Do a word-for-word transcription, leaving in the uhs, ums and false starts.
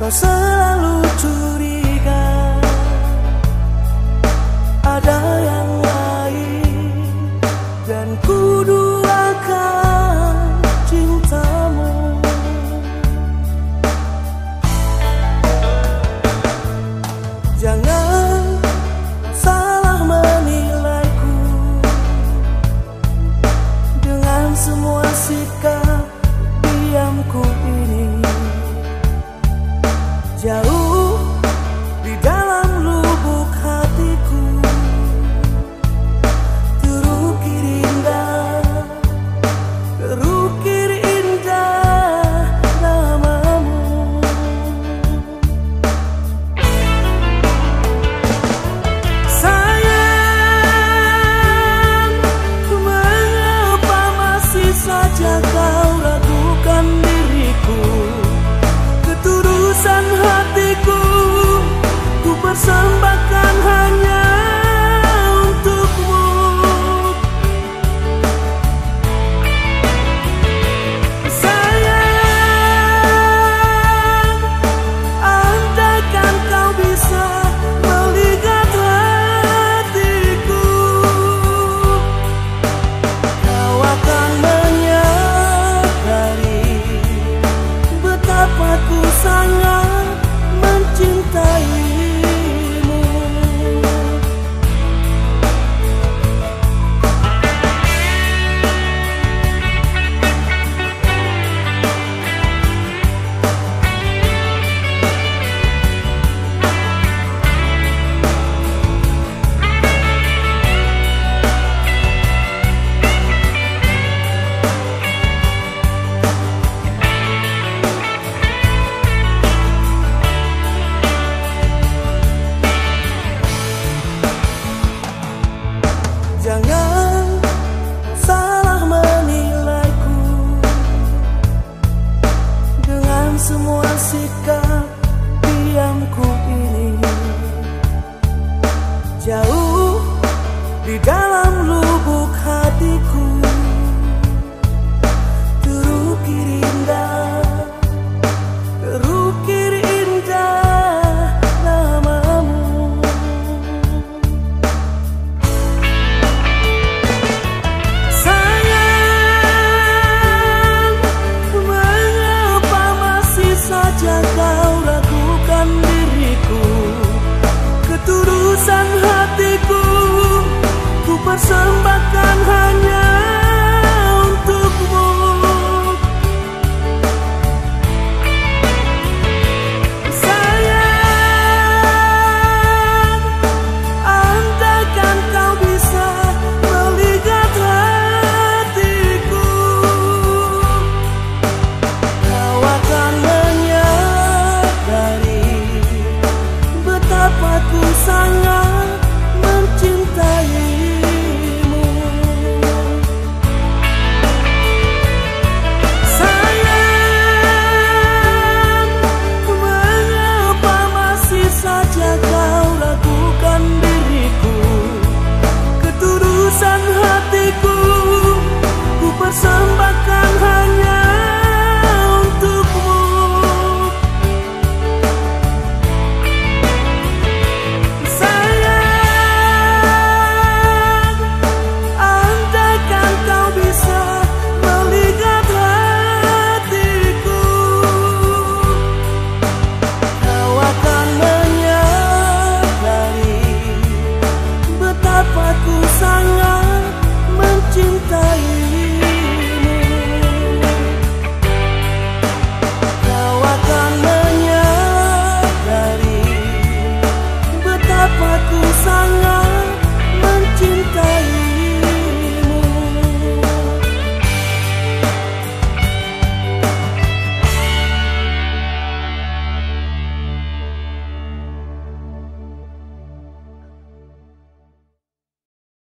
kau selalu curiga ada yang lain, dan ku duakan cintamu. Jangan salah menilaiku dengan semua sikap diamku ini. Jauh di dalam lubuk hatiku terukir indah, terukir indah namamu. Sayang, mengapa masih saja kau ragukan diriku? Ketulusan hatiku ku persembahkan hanya untukmu. Sayang, andaikan kau bisa melihat hatiku, kau akan menyadari betapa ku sangat mencintaimu. Jangan salah menilaiku dengan semua sikap diamku ini. Jauh di dalam